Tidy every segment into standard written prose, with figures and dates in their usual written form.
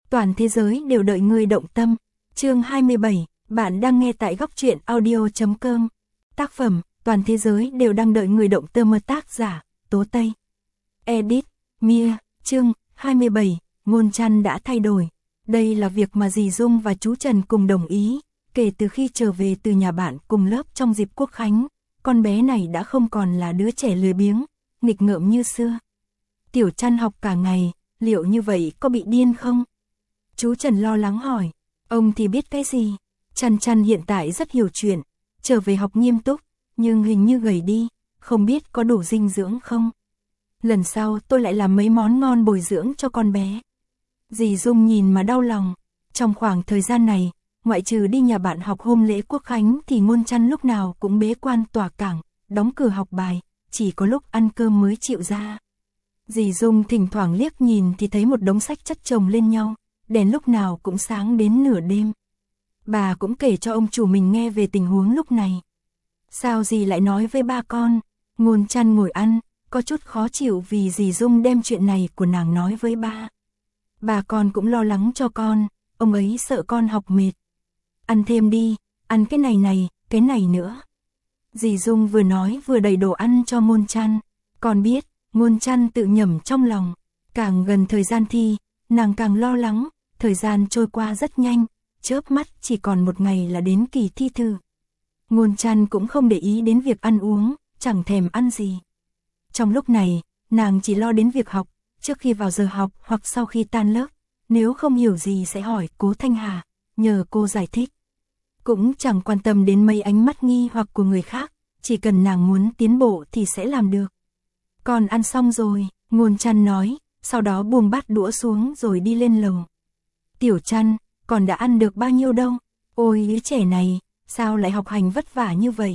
Toàn thế giới đều đợi người động tâm. Chương 27, bạn đang nghe tại góc truyện audio.com. Tác phẩm, toàn thế giới đều đang đợi người động tâm. Tác giả, Tố Tây. Edit, Mia. Chương 27, Ngôn Trăn đã thay đổi. Đây là việc mà dì Dung và chú Trần cùng đồng ý. Kể từ khi trở về từ nhà bạn cùng lớp trong dịp Quốc Khánh, con bé này đã không còn là đứa trẻ lười biếng, nghịch ngợm như xưa. Tiểu Trăn học cả ngày, liệu như vậy có bị điên không? Chú Trần lo lắng hỏi. Ông thì biết cái gì? Trăn hiện tại rất hiểu chuyện, trở về học nghiêm túc, nhưng hình như gầy đi, không biết có đủ dinh dưỡng không? Lần sau tôi lại làm mấy món ngon bồi dưỡng cho con bé. Dì Dung nhìn mà đau lòng. Trong khoảng thời gian này, ngoại trừ đi nhà bạn học hôm lễ Quốc Khánh thì Ngôn Trăn lúc nào cũng bế quan tỏa cảng, đóng cửa học bài, chỉ có lúc ăn cơm mới chịu ra. Dì Dung thỉnh thoảng liếc nhìn thì thấy một đống sách chất chồng lên nhau, đèn lúc nào cũng sáng đến nửa đêm. Bà cũng kể cho ông chủ mình nghe về tình huống lúc này. Sao dì lại nói với ba con? Ngôn Trăn ngồi ăn, có chút khó chịu vì dì Dung đem chuyện này của nàng nói với ba. Bà con cũng lo lắng cho con, ông ấy sợ con học mệt. Ăn thêm đi, ăn cái này, cái này nữa. Dì Dung vừa nói vừa đẩy đồ ăn cho Ngôn Trăn. Con biết, Ngôn Trăn tự nhẩm trong lòng. Càng gần thời gian thi, nàng càng lo lắng, thời gian trôi qua rất nhanh, chớp mắt chỉ còn một ngày là đến kỳ thi thử. Ngôn Trăn cũng không để ý đến việc ăn uống, chẳng thèm ăn gì. Trong lúc này, nàng chỉ lo đến việc học, trước khi vào giờ học hoặc sau khi tan lớp, nếu không hiểu gì sẽ hỏi Cố Thanh Hà, nhờ cô giải thích. Cũng chẳng quan tâm đến mấy ánh mắt nghi hoặc của người khác, chỉ cần nàng muốn tiến bộ thì sẽ làm được. Con ăn xong rồi, Ngôn Trăn nói, sau đó buông bát đũa xuống rồi đi lên lầu. Tiểu Trăn, con đã ăn được bao nhiêu đâu? Ôi đứa trẻ này, sao lại học hành vất vả như vậy?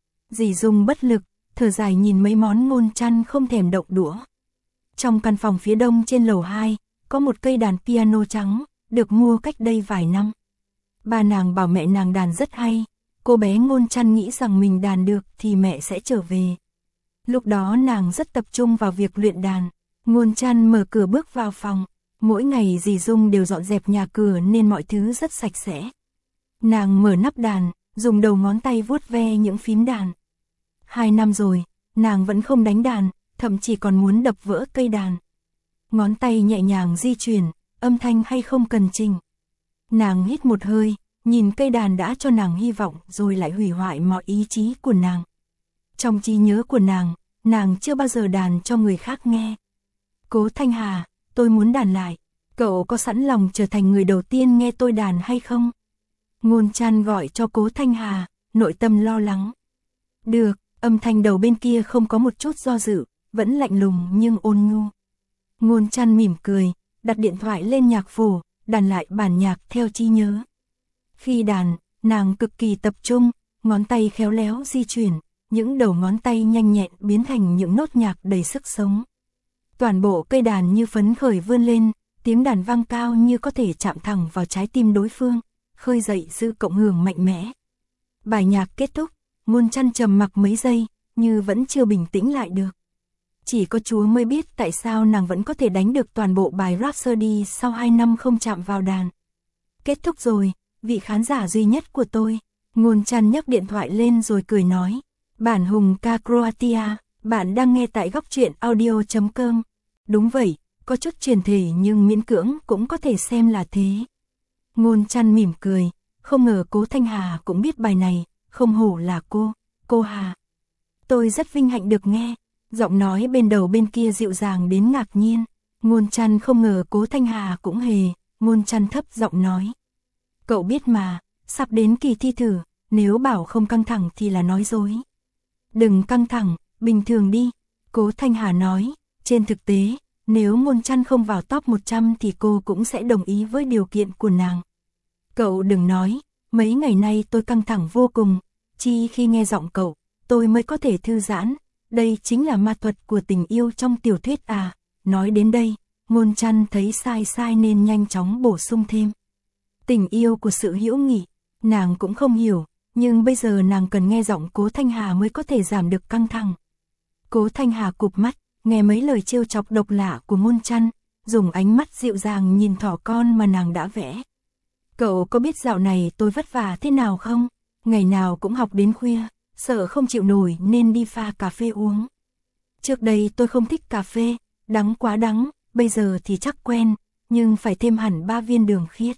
Dì Dung bất lực, thở dài nhìn mấy món Ngôn Trăn không thèm động đũa. Trong căn phòng phía đông trên lầu 2, có một cây đàn piano trắng, được mua cách đây vài năm. Ba nàng bảo mẹ nàng đàn rất hay, cô bé Ngôn Trăn nghĩ rằng mình đàn được thì mẹ sẽ trở về. Lúc đó nàng rất tập trung vào việc luyện đàn. Ngôn Trăn mở cửa bước vào phòng, mỗi ngày dì Dung đều dọn dẹp nhà cửa nên mọi thứ rất sạch sẽ. Nàng mở nắp đàn, dùng đầu ngón tay vuốt ve những phím đàn. 2 năm rồi, nàng vẫn không đánh đàn, thậm chí còn muốn đập vỡ cây đàn. Ngón tay nhẹ nhàng di chuyển, âm thanh hay không cần chỉnh. Nàng hít một hơi, nhìn cây đàn đã cho nàng hy vọng rồi lại hủy hoại mọi ý chí của nàng. Trong trí nhớ của nàng chưa bao giờ đàn cho người khác nghe. Cố Thanh Hà, tôi muốn đàn lại, cậu có sẵn lòng trở thành người đầu tiên nghe tôi đàn hay không? Ngôn Trăn gọi cho Cố Thanh Hà, nội tâm lo lắng. Được, âm thanh đầu bên kia không có một chút do dự, vẫn lạnh lùng nhưng ôn nhu. Ngôn Trăn mỉm cười, đặt điện thoại lên nhạc phổ, đàn lại bản nhạc theo trí nhớ. Khi đàn, nàng cực kỳ tập trung, ngón tay khéo léo di chuyển, những đầu ngón tay nhanh nhẹn biến thành những nốt nhạc đầy sức sống. Toàn bộ cây đàn như phấn khởi vươn lên, tiếng đàn vang cao như có thể chạm thẳng vào trái tim đối phương, khơi dậy sự cộng hưởng mạnh mẽ. Bài nhạc kết thúc, Ngôn Trăn trầm mặc mấy giây, như vẫn chưa bình tĩnh lại được. Chỉ có Chúa mới biết tại sao nàng vẫn có thể đánh được toàn bộ bài Rhapsody sau 2 năm không chạm vào đàn. Kết thúc rồi, vị khán giả duy nhất của tôi. Ngôn Trăn nhấc điện thoại lên rồi cười nói. Bản hùng ca Croatia, bạn đang nghe tại góc truyện audio.com. Đúng vậy, có chút truyền thể nhưng miễn cưỡng cũng có thể xem là thế. Ngôn Trăn mỉm cười, không ngờ Cố Thanh Hà cũng biết bài này, không hổ là cô Hà. Tôi rất vinh hạnh được nghe, giọng nói bên đầu bên kia dịu dàng đến ngạc nhiên. Ngôn Trăn không ngờ Cố Thanh Hà cũng hề, Ngôn Trăn thấp giọng nói. Cậu biết mà, sắp đến kỳ thi thử, nếu bảo không căng thẳng thì là nói dối. Đừng căng thẳng, bình thường đi, Cố Thanh Hà nói, trên thực tế, nếu Ngôn Trăn không vào top 100 thì cô cũng sẽ đồng ý với điều kiện của nàng. Cậu đừng nói, mấy ngày nay tôi căng thẳng vô cùng, chỉ khi nghe giọng cậu, tôi mới có thể thư giãn, đây chính là ma thuật của tình yêu trong tiểu thuyết à. Nói đến đây, Ngôn Trăn thấy sai nên nhanh chóng bổ sung thêm. Tình yêu của sự hữu nghị, nàng cũng không hiểu, nhưng bây giờ nàng cần nghe giọng Cố Thanh Hà mới có thể giảm được căng thẳng. Cố Thanh Hà cụp mắt, nghe mấy lời trêu chọc độc lạ của Ngôn Trăn, dùng ánh mắt dịu dàng nhìn thỏ con mà nàng đã vẽ. Cậu có biết dạo này tôi vất vả thế nào không? Ngày nào cũng học đến khuya, sợ không chịu nổi nên đi pha cà phê uống. Trước đây tôi không thích cà phê, đắng quá đắng, bây giờ thì chắc quen, nhưng phải thêm hẳn 3 viên đường khiết.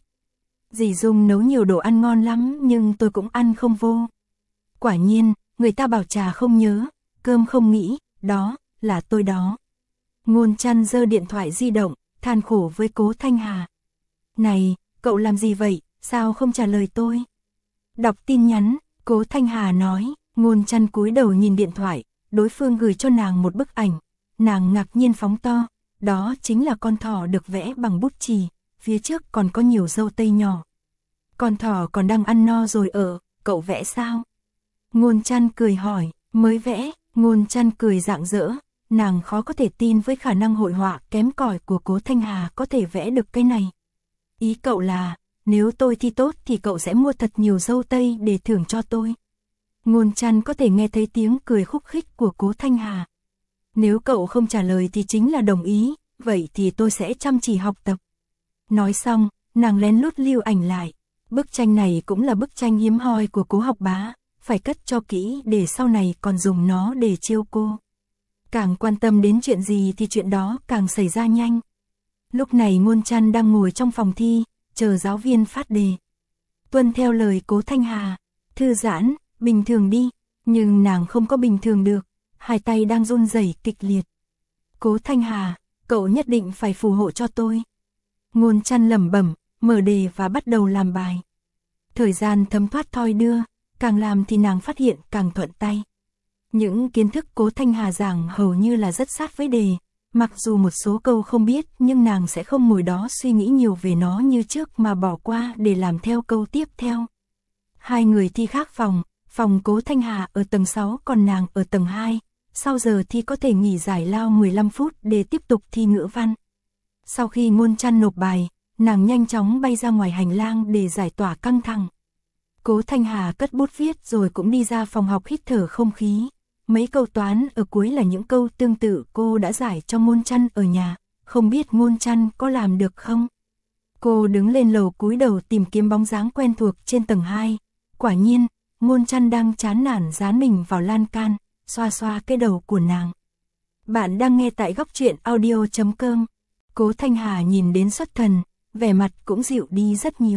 Dì Dung nấu nhiều đồ ăn ngon lắm nhưng tôi cũng ăn không vô. Quả nhiên, người ta bảo trà không nhớ, cơm không nghĩ, đó, là tôi đó. Ngôn Trăn giơ điện thoại di động, than khổ với Cố Thanh Hà. Này, cậu làm gì vậy, sao không trả lời tôi? Đọc tin nhắn, Cố Thanh Hà nói, Ngôn Trăn cúi đầu nhìn điện thoại, đối phương gửi cho nàng một bức ảnh. Nàng ngạc nhiên phóng to, đó chính là con thỏ được vẽ bằng bút chì, phía trước còn có nhiều dâu tây nhỏ. Con thỏ còn đang ăn no rồi cậu vẽ sao? Ngôn Trăn cười hỏi, mới vẽ. Ngôn Trăn cười rạng rỡ, nàng khó có thể tin với khả năng hội họa kém cỏi của Cố Thanh Hà có thể vẽ được cái này. Ý cậu là, nếu tôi thi tốt thì cậu sẽ mua thật nhiều dâu tây để thưởng cho tôi. Ngôn Trăn có thể nghe thấy tiếng cười khúc khích của Cố Thanh Hà. Nếu cậu không trả lời thì chính là đồng ý, vậy thì tôi sẽ chăm chỉ học tập. Nói xong, nàng lén lút lưu ảnh lại. Bức tranh này cũng là bức tranh hiếm hoi của Cố Học Bá, phải cất cho kỹ để sau này còn dùng nó để chiêu cô. Càng quan tâm đến chuyện gì thì chuyện đó càng xảy ra nhanh. Lúc này Ngôn Trăn đang ngồi trong phòng thi, chờ giáo viên phát đề. Tuân theo lời Cố Thanh Hà, thư giãn, bình thường đi, nhưng nàng không có bình thường được, hai tay đang run rẩy kịch liệt. Cố Thanh Hà, cậu nhất định phải phù hộ cho tôi. Ngôn Trăn lẩm bẩm, mở đề và bắt đầu làm bài. Thời gian thấm thoát thoi đưa, càng làm thì nàng phát hiện càng thuận tay. Những kiến thức Cố Thanh Hà giảng hầu như là rất sát với đề, mặc dù một số câu không biết nhưng nàng sẽ không ngồi đó suy nghĩ nhiều về nó như trước mà bỏ qua để làm theo câu tiếp theo. Hai người thi khác phòng Cố Thanh Hà ở tầng 6 còn nàng ở tầng 2, sau giờ thi có thể nghỉ giải lao 15 phút để tiếp tục thi ngữ văn. Sau khi Ngôn Trăn nộp bài, nàng nhanh chóng bay ra ngoài hành lang để giải tỏa căng thẳng. Cố Thanh Hà cất bút viết rồi cũng đi ra phòng học hít thở không khí. Mấy câu toán ở cuối là những câu tương tự cô đã giải cho Ngôn Trăn ở nhà, không biết Ngôn Trăn có làm được không? Cô đứng lên lầu cúi đầu tìm kiếm bóng dáng quen thuộc trên tầng 2. Quả nhiên, Ngôn Trăn đang chán nản dán mình vào lan can, xoa xoa cái đầu của nàng. Bạn đang nghe tại góc truyện audio.com. Cố Thanh Hà nhìn đến xuất thần, vẻ mặt cũng dịu đi rất nhiều.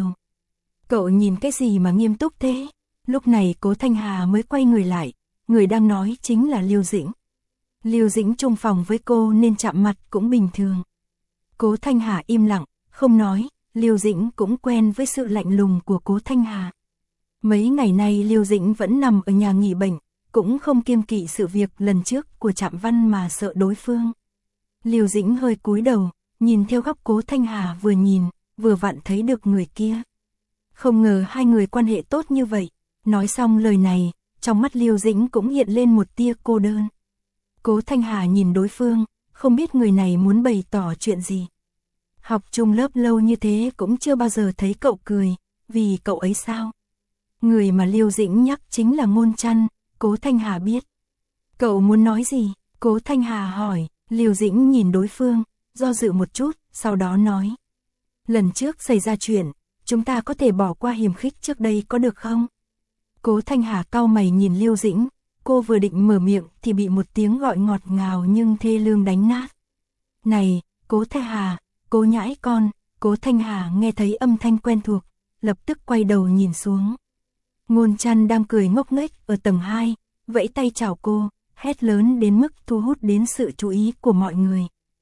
Cậu nhìn cái gì mà nghiêm túc thế? Lúc này Cố Thanh Hà mới quay người lại, người đang nói chính là Liêu Dĩnh. Liêu Dĩnh chung phòng với cô nên chạm mặt cũng bình thường. Cố Thanh Hà im lặng, không nói, Liêu Dĩnh cũng quen với sự lạnh lùng của Cố Thanh Hà. Mấy ngày nay Liêu Dĩnh vẫn nằm ở nhà nghỉ bệnh, cũng không kiêng kỵ sự việc lần trước của Trạm Văn mà sợ đối phương. Liêu Dĩnh hơi cúi đầu, nhìn theo góc Cố Thanh Hà vừa nhìn, vừa vặn thấy được người kia. Không ngờ hai người quan hệ tốt như vậy. Nói xong lời này, trong mắt Liêu Dĩnh cũng hiện lên một tia cô đơn. Cố Thanh Hà nhìn đối phương, không biết người này muốn bày tỏ chuyện gì. Học chung lớp lâu như thế cũng chưa bao giờ thấy cậu cười, vì cậu ấy sao? Người mà Liêu Dĩnh nhắc chính là Ngôn Trăn, Cố Thanh Hà biết. Cậu muốn nói gì? Cố Thanh Hà hỏi. Liêu Dĩnh nhìn đối phương, do dự một chút, sau đó nói. Lần trước xảy ra chuyện, chúng ta có thể bỏ qua hiềm khích trước đây có được không? Cố Thanh Hà cau mày nhìn Liêu Dĩnh, cô vừa định mở miệng thì bị một tiếng gọi ngọt ngào nhưng thê lương đánh nát. Này, Cố Thanh Hà, Cố nhãi con. Cố Thanh Hà nghe thấy âm thanh quen thuộc, lập tức quay đầu nhìn xuống. Ngôn Trăn đang cười ngốc nghếch ở tầng 2, vẫy tay chào cô, hét lớn đến mức thu hút đến sự chú ý của mọi người.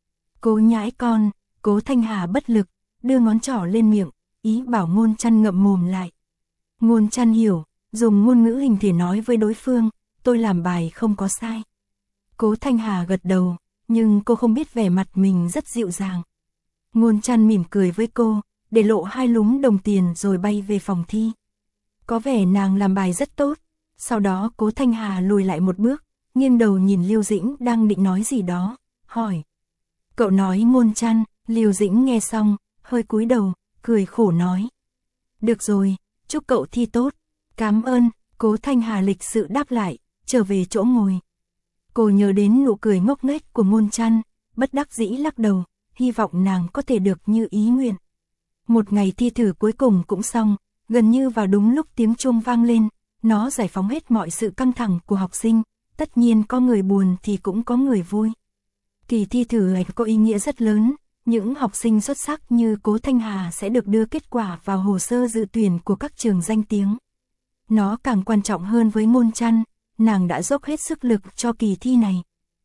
Cố nhãi con. Cố Thanh Hà bất lực, đưa ngón trỏ lên miệng, ý bảo Ngôn Trăn ngậm mồm lại. Ngôn Trăn hiểu, dùng ngôn ngữ hình thể nói với đối phương, tôi làm bài không có sai. Cố Thanh Hà gật đầu, nhưng cô không biết vẻ mặt mình rất dịu dàng. Ngôn Trăn mỉm cười với cô, để lộ 2 lúm đồng tiền rồi bay về phòng thi. Có vẻ nàng làm bài rất tốt. Sau đó Cố Thanh Hà lùi lại một bước, nghiêng đầu nhìn Liêu Dĩnh đang định nói gì đó, hỏi. Cậu nói Ngôn Trăn. Liêu Dĩnh nghe xong, hơi cúi đầu, cười khổ nói. Được rồi, chúc cậu thi tốt. Cảm ơn. Cố Thanh Hà lịch sự đáp lại, trở về chỗ ngồi. Cô nhớ đến nụ cười ngốc nghếch của Ngôn Trăn, bất đắc dĩ lắc đầu, hy vọng nàng có thể được như ý nguyện. Một ngày thi thử cuối cùng cũng xong, gần như vào đúng lúc tiếng chuông vang lên, nó giải phóng hết mọi sự căng thẳng của học sinh, tất nhiên có người buồn thì cũng có người vui. Kỳ thi thử này có ý nghĩa rất lớn, những học sinh xuất sắc như Cố Thanh Hà sẽ được đưa kết quả vào hồ sơ dự tuyển của các trường danh tiếng. Nó càng quan trọng hơn với Ngôn Trăn, nàng đã dốc hết sức lực cho kỳ thi này.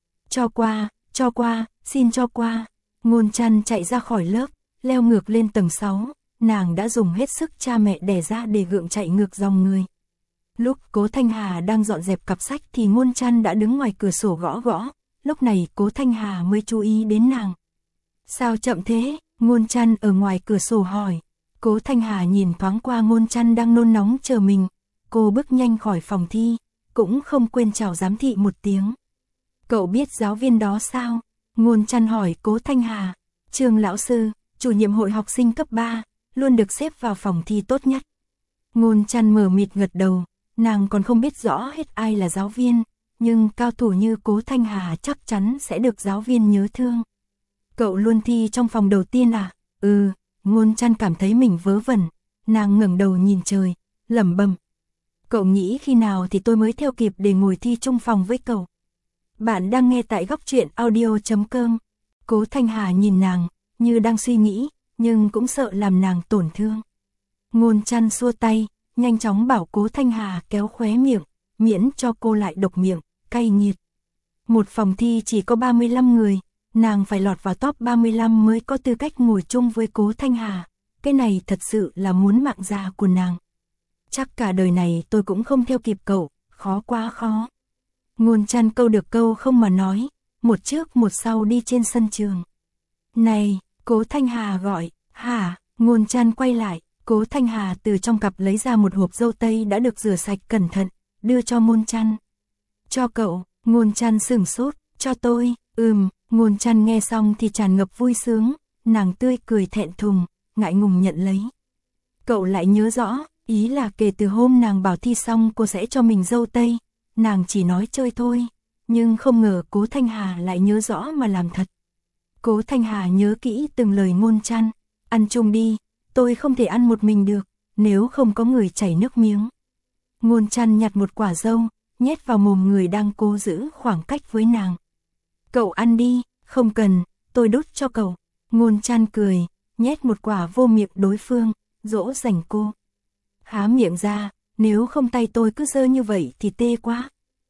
Cho qua, xin cho qua. Ngôn Trăn chạy ra khỏi lớp, leo ngược lên tầng 6, nàng đã dùng hết sức cha mẹ đẻ ra để gượng chạy ngược dòng người. Lúc Cố Thanh Hà đang dọn dẹp cặp sách thì Ngôn Trăn đã đứng ngoài cửa sổ gõ gõ, lúc này Cố Thanh Hà mới chú ý đến nàng. Sao chậm thế? Ngôn Trăn ở ngoài cửa sổ hỏi. Cố Thanh Hà nhìn thoáng qua Ngôn Trăn đang nôn nóng chờ mình, cô bước nhanh khỏi phòng thi, cũng không quên chào giám thị một tiếng. Cậu biết giáo viên đó sao? Ngôn Trăn hỏi Cố Thanh Hà. Trương lão sư, chủ nhiệm hội học sinh cấp 3, luôn được xếp vào phòng thi tốt nhất. Ngôn Trăn mờ mịt gật đầu, nàng còn không biết rõ hết ai là giáo viên, nhưng cao thủ như Cố Thanh Hà chắc chắn sẽ được giáo viên nhớ thương. Cậu luôn thi trong phòng đầu tiên à? Ừ, Ngôn Trăn cảm thấy mình vớ vẩn, nàng ngẩng đầu nhìn trời, lẩm bẩm. Cậu nghĩ khi nào thì tôi mới theo kịp để ngồi thi chung phòng với cậu? Bạn đang nghe tại góc truyện audio.com. Cố Thanh Hà nhìn nàng, như đang suy nghĩ, nhưng cũng sợ làm nàng tổn thương. Ngôn Trăn xua tay, nhanh chóng bảo Cố Thanh Hà kéo khóe miệng, miễn cho cô lại độc miệng, cay nghiệt. Một phòng thi chỉ có 35 người, nàng phải lọt vào top 35 mới có tư cách ngồi chung với Cố Thanh Hà. Cái này thật sự là muốn mạng già của nàng. Chắc cả đời này tôi cũng không theo kịp cậu, khó quá khó. Ngôn Trăn câu được câu không mà nói, một trước một sau đi trên sân trường. Này, Cố Thanh Hà gọi, hả? Ngôn Trăn quay lại, Cố Thanh Hà từ trong cặp lấy ra một hộp dâu tây đã được rửa sạch cẩn thận, đưa cho Ngôn Trăn. Cho cậu, Ngôn Trăn sửng sốt, cho tôi, Ngôn Trăn nghe xong thì tràn ngập vui sướng, nàng tươi cười thẹn thùng, ngại ngùng nhận lấy. Cậu lại nhớ rõ, ý là kể từ hôm nàng bảo thi xong cô sẽ cho mình dâu tây, nàng chỉ nói chơi thôi, nhưng không ngờ Cố Thanh Hà lại nhớ rõ mà làm thật. Cố Thanh Hà nhớ kỹ từng lời Ngôn Trăn, ăn chung đi, tôi không thể ăn một mình được, nếu không có người chảy nước miếng. Ngôn Trăn nhặt một quả dâu, nhét vào mồm người đang cố giữ khoảng cách với nàng. Cậu ăn đi, không cần, tôi đút cho cậu. Ngôn Trăn cười, nhét một quả vô miệng đối phương, dỗ dành cô. Há miệng ra, nếu không tay tôi cứ dơ như vậy thì tê quá.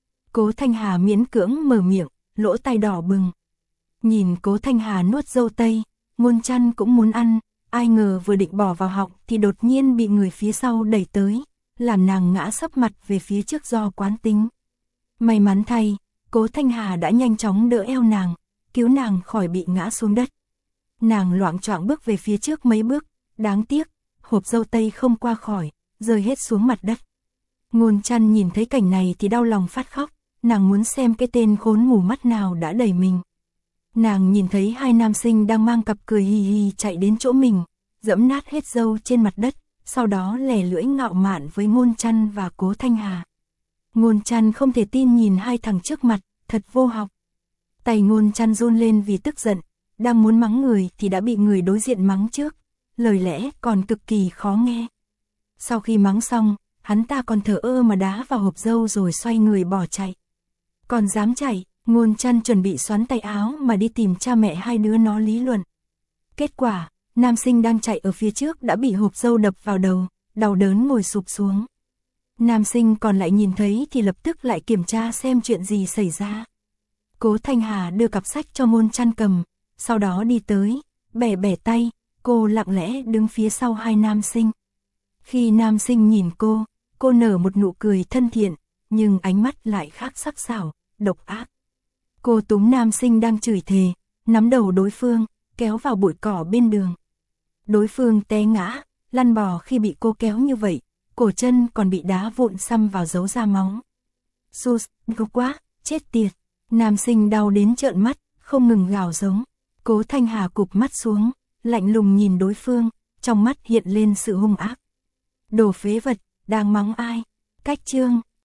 Cố Thanh Hà miễn cưỡng mở miệng, lỗ tai đỏ bừng. Nhìn Cố Thanh Hà nuốt dâu tây, Ngôn Trăn cũng muốn ăn, ai ngờ vừa định bỏ vào họng thì đột nhiên bị người phía sau đẩy tới, làm nàng ngã sấp mặt về phía trước do quán tính. May mắn thay, Cố Thanh Hà đã nhanh chóng đỡ eo nàng, cứu nàng khỏi bị ngã xuống đất. Nàng loạng choạng bước về phía trước mấy bước, đáng tiếc, hộp dâu tây không qua khỏi, rơi hết xuống mặt đất. Ngôn Trăn nhìn thấy cảnh này thì đau lòng phát khóc, nàng muốn xem cái tên khốn mù mắt nào đã đẩy mình. Nàng nhìn thấy hai nam sinh đang mang cặp cười hì hì chạy đến chỗ mình, dẫm nát hết dâu trên mặt đất, sau đó lè lưỡi ngạo mạn với Ngôn Trăn và Cố Thanh Hà. Ngôn Trăn không thể tin nhìn hai thằng trước mặt, thật vô học. Tay Ngôn Trăn run lên vì tức giận, đang muốn mắng người thì đã bị người đối diện mắng trước, lời lẽ còn cực kỳ khó nghe. Sau khi mắng xong, hắn ta còn thờ ơ mà đá vào hộp dâu rồi xoay người bỏ chạy. Còn dám chạy, Ngôn Trăn chuẩn bị xoắn tay áo mà đi tìm cha mẹ hai đứa nó lý luận. Kết quả, nam sinh đang chạy ở phía trước đã bị hộp dâu đập vào đầu, đau đớn ngồi sụp xuống. Nam sinh còn lại nhìn thấy thì lập tức lại kiểm tra xem chuyện gì xảy ra. Cố Thanh Hà đưa cặp sách cho Ngôn Trăn cầm, sau đó đi tới, bẻ bẻ tay, cô lặng lẽ đứng phía sau hai nam sinh. Khi nam sinh nhìn cô nở một nụ cười thân thiện, nhưng ánh mắt lại khác sắc sảo, độc ác. Cô túm nam sinh đang chửi thề, nắm đầu đối phương, kéo vào bụi cỏ bên đường. Đối phương té ngã, lăn bò khi bị cô kéo như vậy, cổ chân còn bị đá vụn xăm vào dấu da máu. Sus, gốc quá, chết tiệt. Nam sinh đau đến trợn mắt, không ngừng gào giống. Cố Thanh Hà cụp mắt xuống, lạnh lùng nhìn đối phương, trong mắt hiện lên sự hung ác. Đồ phế vật, đang mắng ai? Cách chương.